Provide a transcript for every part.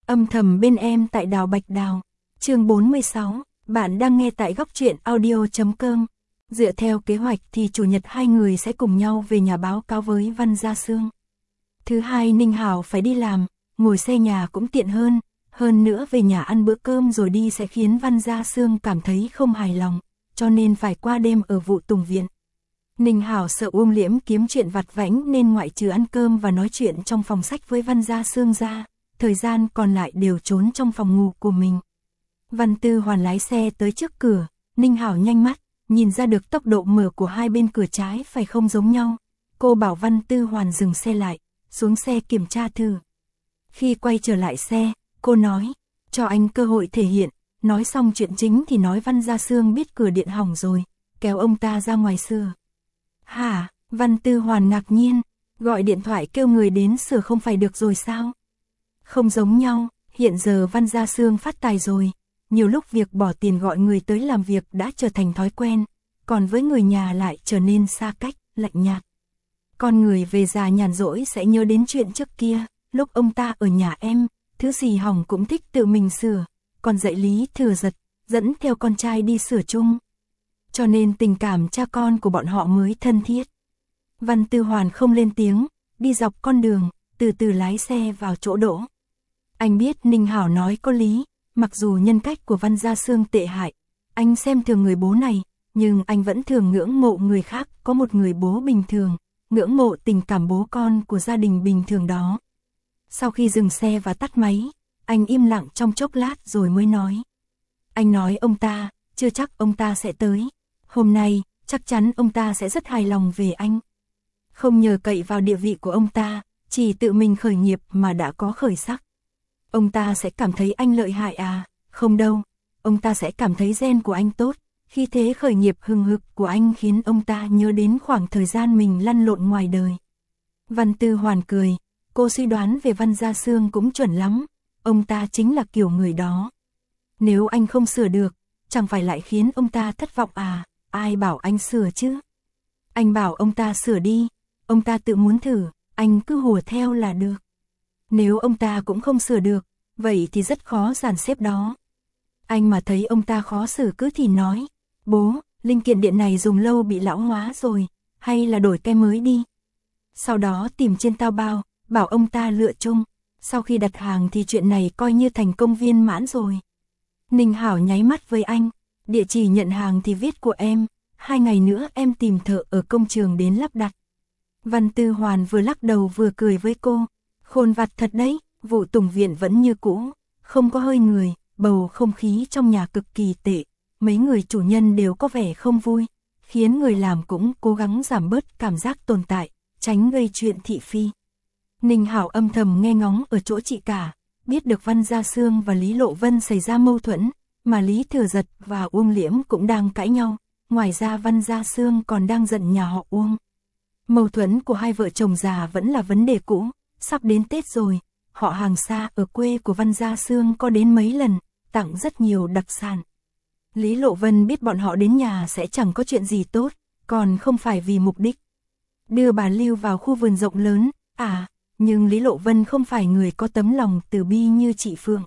Âm thầm bên em tại Đào Bạch Đào. Chương 46, bạn đang nghe tại góc truyện audio.com. Dựa theo kế hoạch thì chủ nhật hai người sẽ cùng nhau về nhà báo cáo với Văn Gia Sương. Thứ hai Ninh Hảo phải đi làm, ngồi xe nhà cũng tiện hơn nữa về nhà ăn bữa cơm rồi đi sẽ khiến Văn Gia Sương cảm thấy không hài lòng, cho nên phải qua đêm ở Vụ Tùng Viện. Ninh Hảo sợ Uông Liễm kiếm chuyện vặt vãnh nên ngoại trừ ăn cơm và nói chuyện trong phòng sách với Văn Gia Sương ra, thời gian còn lại đều trốn trong phòng ngủ của mình. Văn Tư Hoàn lái xe tới trước cửa, Ninh Hảo nhanh mắt, nhìn ra được tốc độ mở của hai bên cửa trái phải không giống nhau. Cô bảo Văn Tư Hoàn dừng xe lại, xuống xe kiểm tra thử. Khi quay trở lại xe, cô nói, cho anh cơ hội thể hiện, nói xong chuyện chính thì nói Văn Gia Sương biết cửa điện hỏng rồi, kéo ông ta ra ngoài sửa. Hả? Văn Tư Hoàn ngạc nhiên, gọi điện thoại kêu người đến sửa không phải được rồi sao? Không giống nhau, hiện giờ Văn Gia Sương phát tài rồi, nhiều lúc việc bỏ tiền gọi người tới làm việc đã trở thành thói quen, còn với người nhà lại trở nên xa cách, lạnh nhạt. Con người về già nhàn rỗi sẽ nhớ đến chuyện trước kia, lúc ông ta ở nhà em, thứ gì hỏng cũng thích tự mình sửa, còn dạy Lý Thừa Giật, dẫn theo con trai đi sửa chung. Cho nên tình cảm cha con của bọn họ mới thân thiết. Văn Tư Hoàn không lên tiếng, đi dọc con đường, từ từ lái xe vào chỗ đỗ. Anh biết Ninh Hảo nói có lý, mặc dù nhân cách của Văn Gia Sương tệ hại, anh xem thường người bố này, nhưng anh vẫn thường ngưỡng mộ người khác có một người bố bình thường, ngưỡng mộ tình cảm bố con của gia đình bình thường đó. Sau khi dừng xe và tắt máy, anh im lặng trong chốc lát rồi mới nói. Anh nói ông ta, chưa chắc ông ta sẽ tới. Hôm nay, chắc chắn ông ta sẽ rất hài lòng về anh. Không nhờ cậy vào địa vị của ông ta, chỉ tự mình khởi nghiệp mà đã có khởi sắc. Ông ta sẽ cảm thấy anh lợi hại à? Không đâu, ông ta sẽ cảm thấy gen của anh tốt. Khi thế khởi nghiệp hừng hực của anh khiến ông ta nhớ đến khoảng thời gian mình lăn lộn ngoài đời. Văn Tư Hoàn cười, cô suy đoán về Văn Gia Sương cũng chuẩn lắm, ông ta chính là kiểu người đó. Nếu anh không sửa được, chẳng phải lại khiến ông ta thất vọng à? Ai bảo anh sửa chứ? Anh bảo ông ta sửa đi, ông ta tự muốn thử, anh cứ hùa theo là được. Nếu ông ta cũng không sửa được, vậy thì rất khó dàn xếp đó. Anh mà thấy ông ta khó xử cứ thì nói, bố, linh kiện điện này dùng lâu bị lão hóa rồi, hay là đổi cái mới đi. Sau đó tìm trên Taobao, bảo ông ta lựa chung, sau khi đặt hàng thì chuyện này coi như thành công viên mãn rồi. Ninh Hảo nháy mắt với anh, địa chỉ nhận hàng thì viết của em, 2 ngày nữa em tìm thợ ở công trường đến lắp đặt. Văn Tư Hoàn vừa lắc đầu vừa cười với cô, khôn vặt thật đấy, Vụ Tùng Viện vẫn như cũ, không có hơi người, bầu không khí trong nhà cực kỳ tệ, mấy người chủ nhân đều có vẻ không vui, khiến người làm cũng cố gắng giảm bớt cảm giác tồn tại, tránh gây chuyện thị phi. Ninh Hảo âm thầm nghe ngóng ở chỗ chị cả, biết được Văn Gia Sương và Lý Lộ Vân xảy ra mâu thuẫn, mà Lý Thừa Giật và Uông Liễm cũng đang cãi nhau, ngoài ra Văn Gia Sương còn đang giận nhà họ Uông. Mâu thuẫn của hai vợ chồng già vẫn là vấn đề cũ, sắp đến Tết rồi, họ hàng xa ở quê của Văn Gia Sương có đến mấy lần, tặng rất nhiều đặc sản. Lý Lộ Vân biết bọn họ đến nhà sẽ chẳng có chuyện gì tốt, còn không phải vì mục đích đưa bà Lưu vào khu vườn rộng lớn, nhưng Lý Lộ Vân không phải người có tấm lòng từ bi như chị Phương.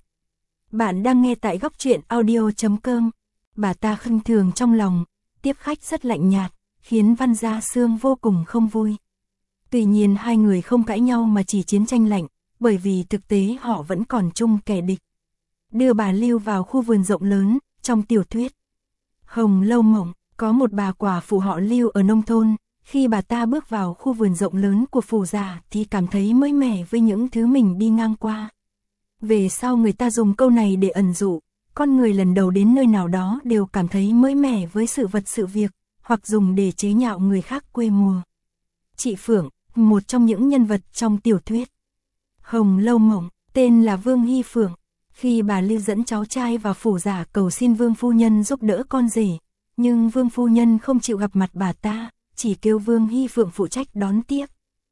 Bạn đang nghe tại góc truyện audio.com. Bà ta khinh thường trong lòng, tiếp khách rất lạnh nhạt, khiến Văn Gia Sương vô cùng không vui. Tuy nhiên hai người không cãi nhau mà chỉ chiến tranh lạnh, bởi vì thực tế họ vẫn còn chung kẻ địch. Đưa bà Lưu vào khu vườn rộng lớn, trong tiểu thuyết Hồng Lâu Mộng, có một bà quả phụ họ Lưu ở nông thôn, khi bà ta bước vào khu vườn rộng lớn của phủ già thì cảm thấy mới mẻ với những thứ mình đi ngang qua. Về sau người ta dùng câu này để ẩn dụ, con người lần đầu đến nơi nào đó đều cảm thấy mới mẻ với sự vật sự việc, hoặc dùng để chế nhạo người khác quê mùa. Chị Phượng, một trong những nhân vật trong tiểu thuyết Hồng Lâu Mộng, tên là Vương Hy Phượng. Khi bà Lưu dẫn cháu trai vào phủ giả cầu xin Vương phu nhân giúp đỡ con rể, nhưng Vương phu nhân không chịu gặp mặt bà ta, chỉ kêu Vương Hy Phượng phụ trách đón tiếp.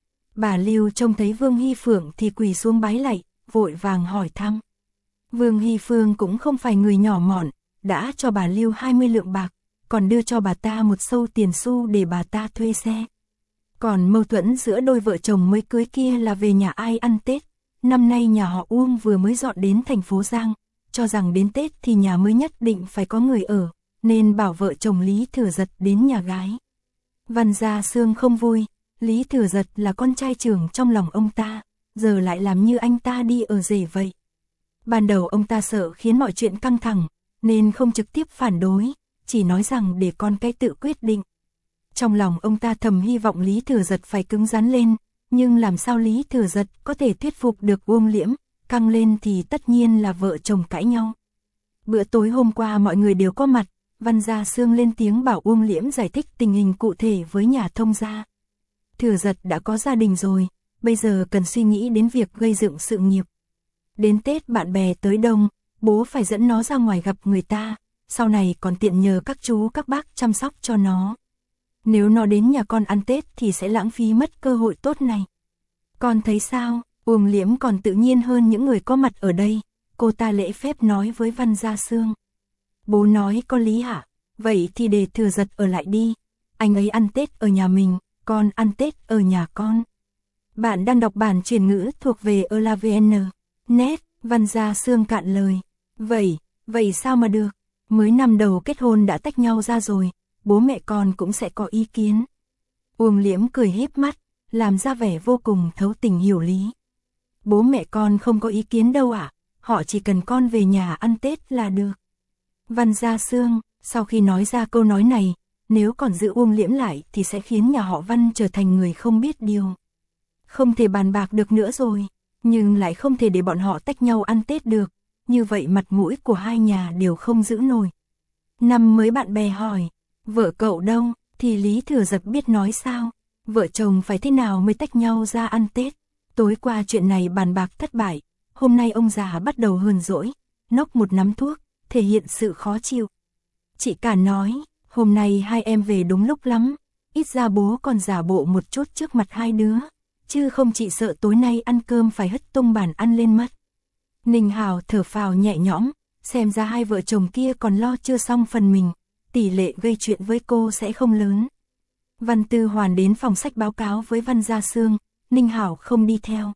Bà Lưu trông thấy Vương Hy Phượng thì quỳ xuống bái lạy, vội vàng hỏi thăm. Vương Hy Phượng cũng không phải người nhỏ mọn, đã cho bà Lưu 20 lượng bạc, còn đưa cho bà ta một xâu tiền xu để bà ta thuê xe. Còn mâu thuẫn giữa đôi vợ chồng mới cưới kia là về nhà ai ăn Tết, Năm nay nhà họ Uông vừa mới dọn đến thành phố Giang, cho rằng đến Tết thì nhà mới nhất định phải có người ở, nên bảo vợ chồng Lý Thừa Dật đến nhà gái. Văn Gia Sương không vui, Lý Thừa Dật là con trai trưởng trong lòng ông ta, giờ lại làm như anh ta đi ở rể vậy. Ban đầu ông ta sợ khiến mọi chuyện căng thẳng, nên không trực tiếp phản đối, chỉ nói rằng để con cái tự quyết định. Trong lòng ông ta thầm hy vọng Lý Thừa Dật phải cứng rắn lên, nhưng làm sao Lý Thừa Dật có thể thuyết phục được Uông Liễm, căng lên thì tất nhiên là vợ chồng cãi nhau. Bữa tối hôm qua mọi người đều có mặt, Văn Gia Sương lên tiếng bảo Uông Liễm giải thích tình hình cụ thể với nhà thông gia. Thừa Dật đã có gia đình rồi, bây giờ cần suy nghĩ đến việc gây dựng sự nghiệp. Đến Tết bạn bè tới đông, bố phải dẫn nó ra ngoài gặp người ta, sau này còn tiện nhờ các chú các bác chăm sóc cho nó. Nếu nó đến nhà con ăn Tết thì sẽ lãng phí mất cơ hội tốt này. Con thấy sao? Uông Liễm còn tự nhiên hơn những người có mặt ở đây, cô ta lễ phép nói với Văn Gia Sương. Bố nói có lý hả? Vậy thì để Thừa Dật ở lại đi. Anh ấy ăn Tết ở nhà mình, con ăn Tết ở nhà con. Bạn đang đọc bản truyền ngữ thuộc về ELAVN. Net, Văn Gia Sương cạn lời. Vậy sao mà được? Mới năm đầu kết hôn đã tách nhau ra rồi, bố mẹ con cũng sẽ có ý kiến. Uông Liễm cười híp mắt, làm ra vẻ vô cùng thấu tình hiểu lý. Bố mẹ con không có ý kiến đâu ạ, họ chỉ cần con về nhà ăn Tết là được. Văn Gia Sương, sau khi nói ra câu nói này, nếu còn giữ Uông Liễm lại thì sẽ khiến nhà họ Văn trở thành người không biết điều. Không thể bàn bạc được nữa rồi, nhưng lại không thể để bọn họ tách nhau ăn Tết được, như vậy mặt mũi của hai nhà đều không giữ nổi. Năm mới bạn bè hỏi, vợ cậu đâu, thì Lý Thừa Dật biết nói sao, vợ chồng phải thế nào mới tách nhau ra ăn Tết. Tối qua chuyện này bàn bạc thất bại, hôm nay ông già bắt đầu hờn dỗi, nốc một nắm thuốc, thể hiện sự khó chịu. Chị cả nói, hôm nay hai em về đúng lúc lắm, ít ra bố còn giả bộ một chút trước mặt hai đứa, chứ không chị sợ tối nay ăn cơm phải hất tung bàn ăn lên mất. Ninh Hào thở phào nhẹ nhõm, xem ra hai vợ chồng kia còn lo chưa xong phần mình, tỷ lệ gây chuyện với cô sẽ không lớn. Văn Tư Hoàn đến phòng sách báo cáo với Văn Gia Sương, Ninh Hào không đi theo.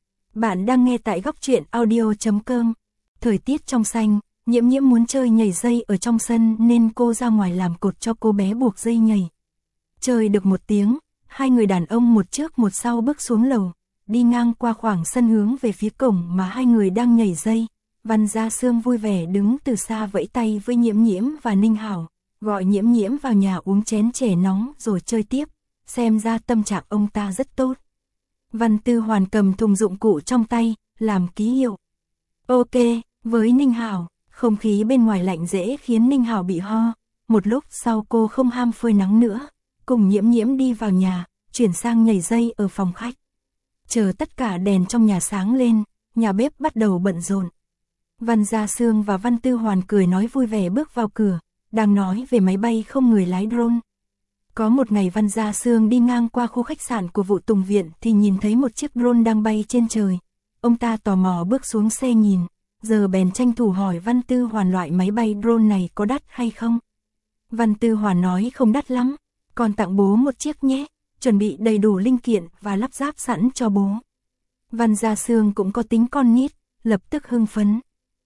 Bạn đang nghe tại góc truyện audio.com. Thời tiết trong xanh, Nhiễm Nhiễm muốn chơi nhảy dây ở trong sân nên cô ra ngoài làm cột cho cô bé buộc dây nhảy. Chơi được một tiếng, hai người đàn ông một trước một sau bước xuống lầu, đi ngang qua khoảng sân hướng về phía cổng mà hai người đang nhảy dây. Văn Gia Sương vui vẻ đứng từ xa vẫy tay với Nhiễm Nhiễm và Ninh Hào, gọi Nhiễm Nhiễm vào nhà uống chén chè nóng rồi chơi tiếp, xem ra tâm trạng ông ta rất tốt. Văn Tư Hoàn cầm thùng dụng cụ trong tay, làm ký hiệu. Ok, với Ninh Hào, không khí bên ngoài lạnh dễ khiến Ninh Hào bị ho, một lúc sau cô không ham phơi nắng nữa, cùng Nhiễm Nhiễm đi vào nhà, chuyển sang nhảy dây ở phòng khách. Chờ tất cả đèn trong nhà sáng lên, nhà bếp bắt đầu bận rộn. Văn Gia Sương và Văn Tư Hoàn cười nói vui vẻ bước vào cửa, đang nói về máy bay không người lái drone. Có một ngày Văn Gia Sương đi ngang qua khu khách sạn của vụ Tùng Viện thì nhìn thấy một chiếc drone đang bay trên trời. Ông ta tò mò bước xuống xe nhìn, giờ bèn tranh thủ hỏi Văn Tư Hoàn loại máy bay drone này có đắt hay không. Văn Tư Hoàn nói không đắt lắm, còn tặng bố một chiếc nhé, chuẩn bị đầy đủ linh kiện và lắp ráp sẵn cho bố. Văn Gia Sương cũng có tính con nít, lập tức hưng phấn.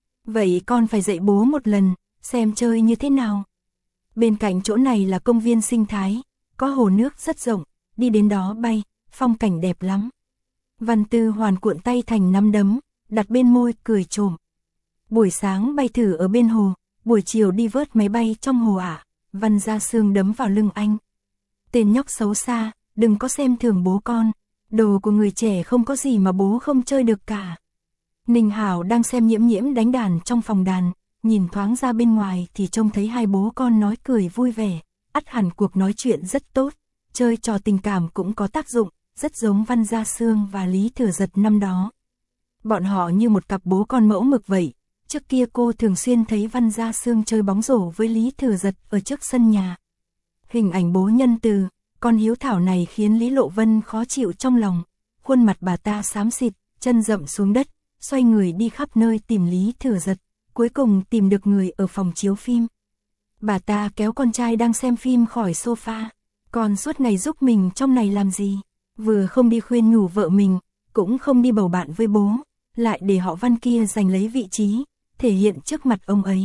Vậy con phải dạy bố một lần, xem chơi như thế nào. Bên cạnh chỗ này là công viên sinh thái, có hồ nước rất rộng, đi đến đó bay, phong cảnh đẹp lắm. Văn Tư Hoàn cuộn tay thành nắm đấm, đặt bên môi cười trộm. Buổi sáng bay thử ở bên hồ, buổi chiều đi vớt máy bay trong hồ ạ. Văn Gia Sương đấm vào lưng anh. Tên nhóc xấu xa, đừng có xem thường bố con, đồ của người trẻ không có gì mà bố không chơi được cả. Ninh Hảo đang xem Nhiễm Nhiễm đánh đàn trong phòng đàn, nhìn thoáng ra bên ngoài thì trông thấy hai bố con nói cười vui vẻ, ắt hẳn cuộc nói chuyện rất tốt, chơi trò tình cảm cũng có tác dụng, rất giống Văn Gia Sương và Lý Thừa Dật năm đó. Bọn họ như một cặp bố con mẫu mực vậy, trước kia cô thường xuyên thấy Văn Gia Sương chơi bóng rổ với Lý Thừa Dật ở trước sân nhà. Hình ảnh bố nhân từ, con hiếu thảo này khiến Lý Lộ Vân khó chịu trong lòng, khuôn mặt bà ta xám xịt, chân dậm xuống đất, xoay người đi khắp nơi tìm Lý Thừa Dật, cuối cùng tìm được người ở phòng chiếu phim. Bà ta kéo con trai đang xem phim khỏi sofa, còn suốt ngày giúp mình trong này làm gì, vừa không đi khuyên nhủ vợ mình, cũng không đi bầu bạn với bố, lại để họ Văn kia giành lấy vị trí, thể hiện trước mặt ông ấy.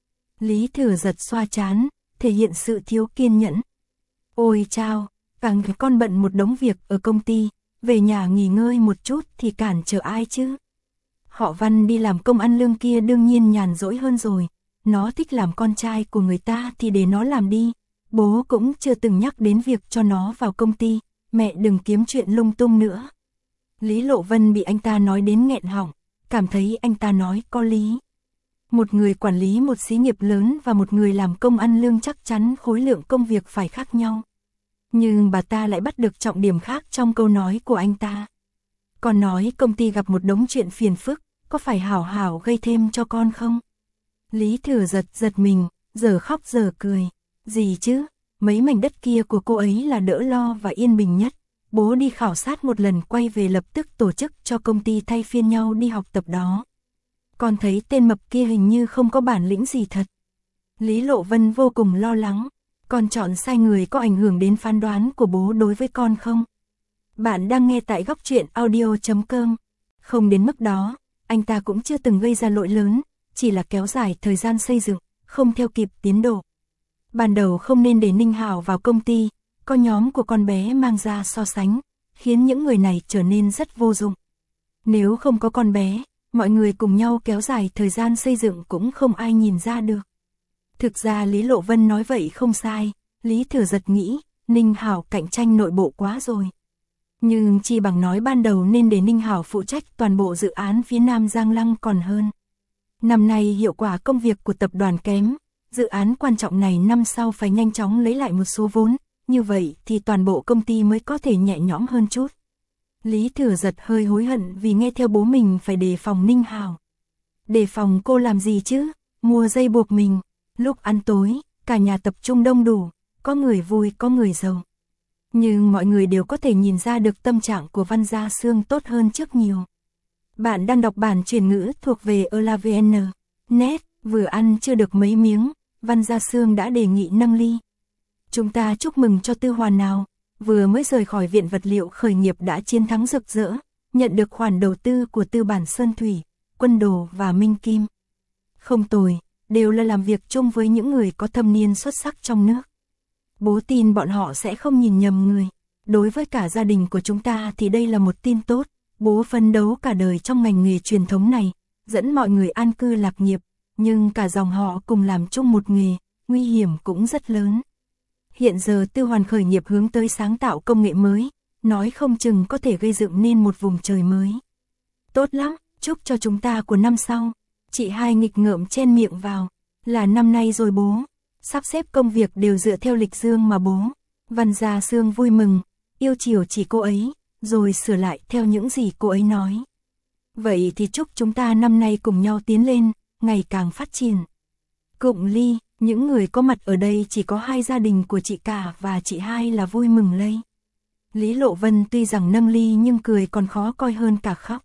Lý Thừa Giật xoa trán, thể hiện sự thiếu kiên nhẫn. Ôi chao, càng con bận một đống việc ở công ty, về nhà nghỉ ngơi một chút thì cản trở ai chứ? Họ Văn đi làm công ăn lương kia đương nhiên nhàn rỗi hơn rồi, nó thích làm con trai của người ta thì để nó làm đi, bố cũng chưa từng nhắc đến việc cho nó vào công ty, mẹ đừng kiếm chuyện lung tung nữa. Lý Lộ Vân bị anh ta nói đến nghẹn họng, cảm thấy anh ta nói có lý. Một người quản lý một xí nghiệp lớn và một người làm công ăn lương chắc chắn khối lượng công việc phải khác nhau. Nhưng bà ta lại bắt được trọng điểm khác trong câu nói của anh ta. Con nói công ty gặp một đống chuyện phiền phức, có phải hảo hảo gây thêm cho con không? Lý Thừa Giật giật mình, giờ khóc giờ cười. Gì chứ, mấy mảnh đất kia của cô ấy là đỡ lo và yên bình nhất. Bố đi khảo sát một lần quay về lập tức tổ chức cho công ty thay phiên nhau đi học tập đó. Con thấy tên mập kia hình như không có bản lĩnh gì thật. Lý Lộ Vân vô cùng lo lắng. Con chọn sai người có ảnh hưởng đến phán đoán của bố đối với con không? Bạn đang nghe tại góc truyện audio.com. Không đến mức đó, anh ta cũng chưa từng gây ra lỗi lớn, chỉ là kéo dài thời gian xây dựng, không theo kịp tiến độ. Ban đầu không nên để Ninh Hảo vào công ty, có nhóm của con bé mang ra so sánh, khiến những người này trở nên rất vô dụng. Nếu không có con bé, mọi người cùng nhau kéo dài thời gian xây dựng cũng không ai nhìn ra được. Thực ra Lý Lộ Vân nói vậy không sai, Lý Thừa Giật nghĩ, Ninh Hảo cạnh tranh nội bộ quá rồi. Nhưng chi bằng nói ban đầu nên để Ninh Hảo phụ trách toàn bộ dự án phía Nam Giang Lăng còn hơn. Năm nay hiệu quả công việc của tập đoàn kém, dự án quan trọng này năm sau phải nhanh chóng lấy lại một số vốn, như vậy thì toàn bộ công ty mới có thể nhẹ nhõm hơn chút. Lý Thừa Giật hơi hối hận vì nghe theo bố mình phải đề phòng Ninh Hảo. Đề phòng cô làm gì chứ, mua dây buộc mình. Lúc ăn tối, cả nhà tập trung đông đủ, có người vui có người giàu. Nhưng mọi người đều có thể nhìn ra được tâm trạng của Văn Gia Sương tốt hơn trước nhiều. Bạn đang đọc bản chuyển ngữ thuộc về ELAVN. Net, vừa ăn chưa được mấy miếng, Văn Gia Sương đã đề nghị nâng ly. Chúng ta chúc mừng cho Tư Hoàn nào, vừa mới rời khỏi viện vật liệu khởi nghiệp đã chiến thắng rực rỡ, nhận được khoản đầu tư của Tư bản Sơn Thủy, Quân Đồ và Minh Kim. Không tồi, đều là làm việc chung với những người có thâm niên xuất sắc trong nước. Bố tin bọn họ sẽ không nhìn nhầm người. Đối với cả gia đình của chúng ta thì đây là một tin tốt. Bố phấn đấu cả đời trong ngành nghề truyền thống này, dẫn mọi người an cư lạc nghiệp, nhưng cả dòng họ cùng làm chung một nghề, nguy hiểm cũng rất lớn. Hiện giờ Tư Hoàn khởi nghiệp hướng tới sáng tạo công nghệ mới, nói không chừng có thể gây dựng nên một vùng trời mới. Tốt lắm, chúc cho chúng ta của năm sau. Chị hai nghịch ngợm chen miệng vào, là năm nay rồi bố. Sắp xếp công việc đều dựa theo lịch dương mà bố. Văn Gia Sương vui mừng, yêu chiều chỉ cô ấy, rồi sửa lại theo những gì cô ấy nói. Vậy thì chúc chúng ta năm nay cùng nhau tiến lên, ngày càng phát triển. Cụng ly, những người có mặt ở đây chỉ có hai gia đình của chị cả và chị hai là vui mừng lây. Lý Lộ Vân tuy rằng nâng ly nhưng cười còn khó coi hơn cả khóc.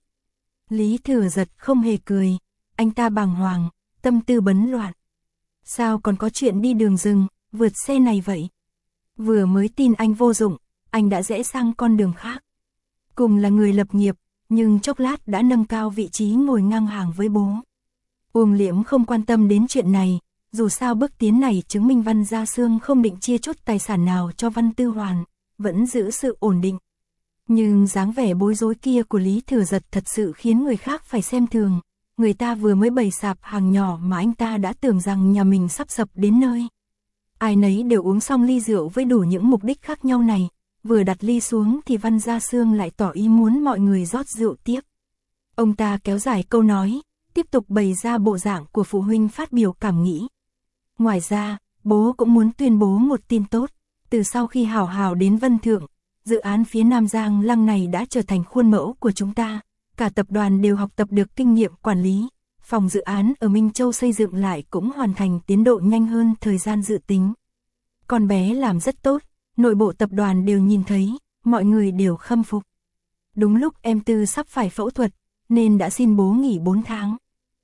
Lý Thừa Giật không hề cười, anh ta bàng hoàng, tâm tư bấn loạn. Sao còn có chuyện đi đường rừng, vượt xe này vậy? Vừa mới tin anh vô dụng, anh đã rẽ sang con đường khác. Cùng là người lập nghiệp, nhưng chốc lát đã nâng cao vị trí ngồi ngang hàng với bố. Uông Liễm không quan tâm đến chuyện này, dù sao bước tiến này chứng minh Văn Gia Sương không định chia chút tài sản nào cho Văn Tư Hoàn, vẫn giữ sự ổn định. Nhưng dáng vẻ bối rối kia của Lý Thừa Giật thật sự khiến người khác phải xem thường. Người ta vừa mới bày sạp hàng nhỏ mà anh ta đã tưởng rằng nhà mình sắp sập đến nơi. Ai nấy đều uống xong ly rượu với đủ những mục đích khác nhau này. Vừa đặt ly xuống thì Văn Gia Sương lại tỏ ý muốn mọi người rót rượu tiếp. Ông ta kéo dài câu nói, tiếp tục bày ra bộ dạng của phụ huynh phát biểu cảm nghĩ. Ngoài ra, bố cũng muốn tuyên bố một tin tốt. Từ sau khi Hảo Hảo đến Vân Thượng, dự án phía Nam Giang Lăng này đã trở thành khuôn mẫu của chúng ta. Cả tập đoàn đều học tập được kinh nghiệm quản lý. Phòng dự án ở Minh Châu xây dựng lại cũng hoàn thành tiến độ nhanh hơn thời gian dự tính. Con bé làm rất tốt, nội bộ tập đoàn đều nhìn thấy, mọi người đều khâm phục. Đúng lúc em Tư sắp phải phẫu thuật, nên đã xin bố nghỉ 4 tháng.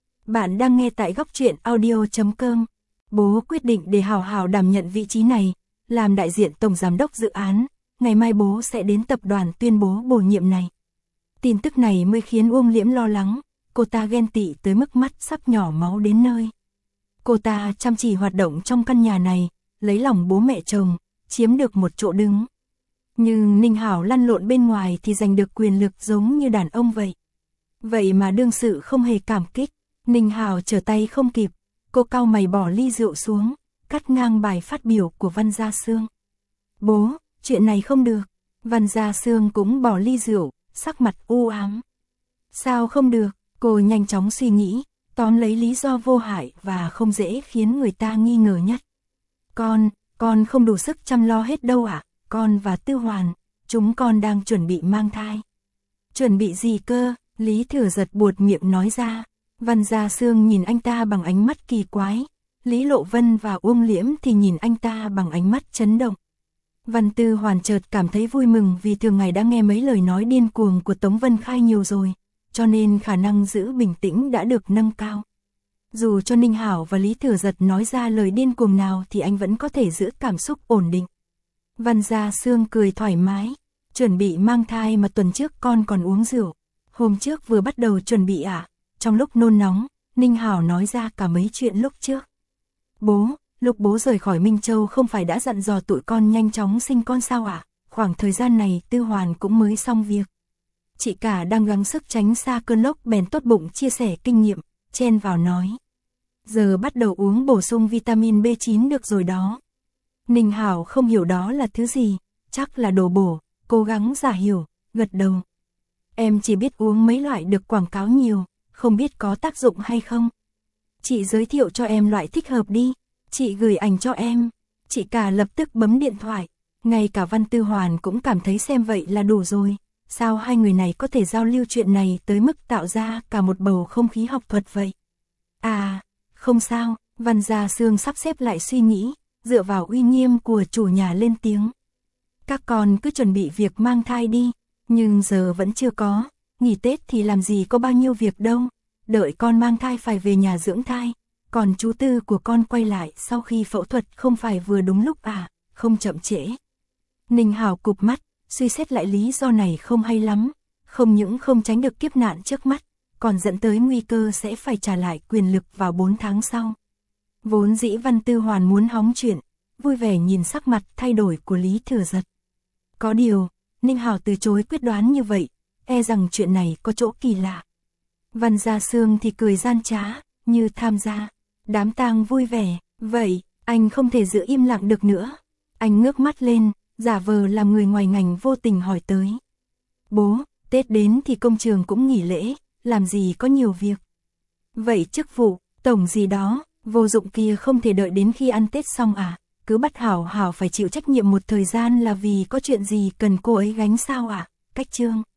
Bạn đang nghe tại góc truyện audio.com. Bố quyết định để Hảo Hảo đảm nhận vị trí này, làm đại diện tổng giám đốc dự án. Ngày mai bố sẽ đến tập đoàn tuyên bố bổ nhiệm này. Tin tức này mới khiến Uông Liễm lo lắng, cô ta ghen tị tới mức mắt sắp nhỏ máu đến nơi. Cô ta chăm chỉ hoạt động trong căn nhà này, lấy lòng bố mẹ chồng, chiếm được một chỗ đứng. Nhưng Ninh Hảo lăn lộn bên ngoài thì giành được quyền lực giống như đàn ông vậy. Vậy mà đương sự không hề cảm kích, Ninh Hảo trở tay không kịp, cô cau mày bỏ ly rượu xuống, cắt ngang bài phát biểu của Văn Gia Sương. Bố, chuyện này không được. Văn Gia Sương cũng bỏ ly rượu, sắc mặt u ám. Sao không được? Cô nhanh chóng suy nghĩ, tóm lấy lý do vô hại và không dễ khiến người ta nghi ngờ nhất. Con không đủ sức chăm lo hết đâu ạ. Con và Tư Hoàn, chúng con đang chuẩn bị mang thai. Chuẩn bị gì cơ? Lý Thừa Giật buột miệng nói ra. Văn Gia Sương nhìn anh ta bằng ánh mắt kỳ quái. Lý Lộ Vân và Uông Liễm thì nhìn anh ta bằng ánh mắt chấn động. Văn Tư Hoàn chợt cảm thấy vui mừng vì thường ngày đã nghe mấy lời nói điên cuồng của Tống Vân Khai nhiều rồi, cho nên khả năng giữ bình tĩnh đã được nâng cao. Dù cho Ninh Hảo và Lý Thừa Giật nói ra lời điên cuồng nào thì anh vẫn có thể giữ cảm xúc ổn định. Văn Gia Sương cười thoải mái, chuẩn bị mang thai mà tuần trước con còn uống rượu. Hôm trước vừa bắt đầu chuẩn bị ạ. Trong lúc nôn nóng, Ninh Hảo nói ra cả mấy chuyện lúc trước. Bố, lúc bố rời khỏi Minh Châu không phải đã dặn dò tụi con nhanh chóng sinh con sao ạ? Khoảng thời gian này Tư Hoàn cũng mới xong việc. Chị cả đang gắng sức tránh xa cơn lốc bèn tốt bụng chia sẻ kinh nghiệm, chen vào nói. Giờ bắt đầu uống bổ sung vitamin B9 được rồi đó. Ninh Hảo không hiểu đó là thứ gì, chắc là đồ bổ, cố gắng giả hiểu, gật đầu. Em chỉ biết uống mấy loại được quảng cáo nhiều, không biết có tác dụng hay không. Chị giới thiệu cho em loại thích hợp đi, chị gửi ảnh cho em. Chị cả lập tức bấm điện thoại, ngay cả Văn Tư Hoàn cũng cảm thấy xem vậy là đủ rồi. Sao hai người này có thể giao lưu chuyện này tới mức tạo ra cả một bầu không khí học thuật vậy? À, không sao, Văn Gia Sương sắp xếp lại suy nghĩ, dựa vào uy nghiêm của chủ nhà lên tiếng. Các con cứ chuẩn bị việc mang thai đi, nhưng giờ vẫn chưa có, nghỉ Tết thì làm gì có bao nhiêu việc đâu, đợi con mang thai phải về nhà dưỡng thai, còn chú Tư của con quay lại sau khi phẫu thuật không phải vừa đúng lúc à, không chậm trễ. Ninh Hảo cụp mắt, suy xét lại lý do này không hay lắm, không những không tránh được kiếp nạn trước mắt, còn dẫn tới nguy cơ sẽ phải trả lại quyền lực vào 4 tháng sau. Vốn dĩ Văn Tư Hoàn muốn hóng chuyện, vui vẻ nhìn sắc mặt thay đổi của Lý Thừa Giật. Có điều, Ninh Hảo từ chối quyết đoán như vậy, e rằng chuyện này có chỗ kỳ lạ. Văn Gia Sương thì cười gian trá, như tham gia đám tang vui vẻ, vậy, anh không thể giữ im lặng được nữa. Anh ngước mắt lên, giả vờ làm người ngoài ngành vô tình hỏi tới. Bố, Tết đến thì công trường cũng nghỉ lễ, làm gì có nhiều việc. Vậy chức vụ, tổng gì đó, vô dụng kia không thể đợi đến khi ăn Tết xong à, cứ bắt Hảo phải chịu trách nhiệm một thời gian là vì có chuyện gì cần cô ấy gánh sao à, Cách Trương.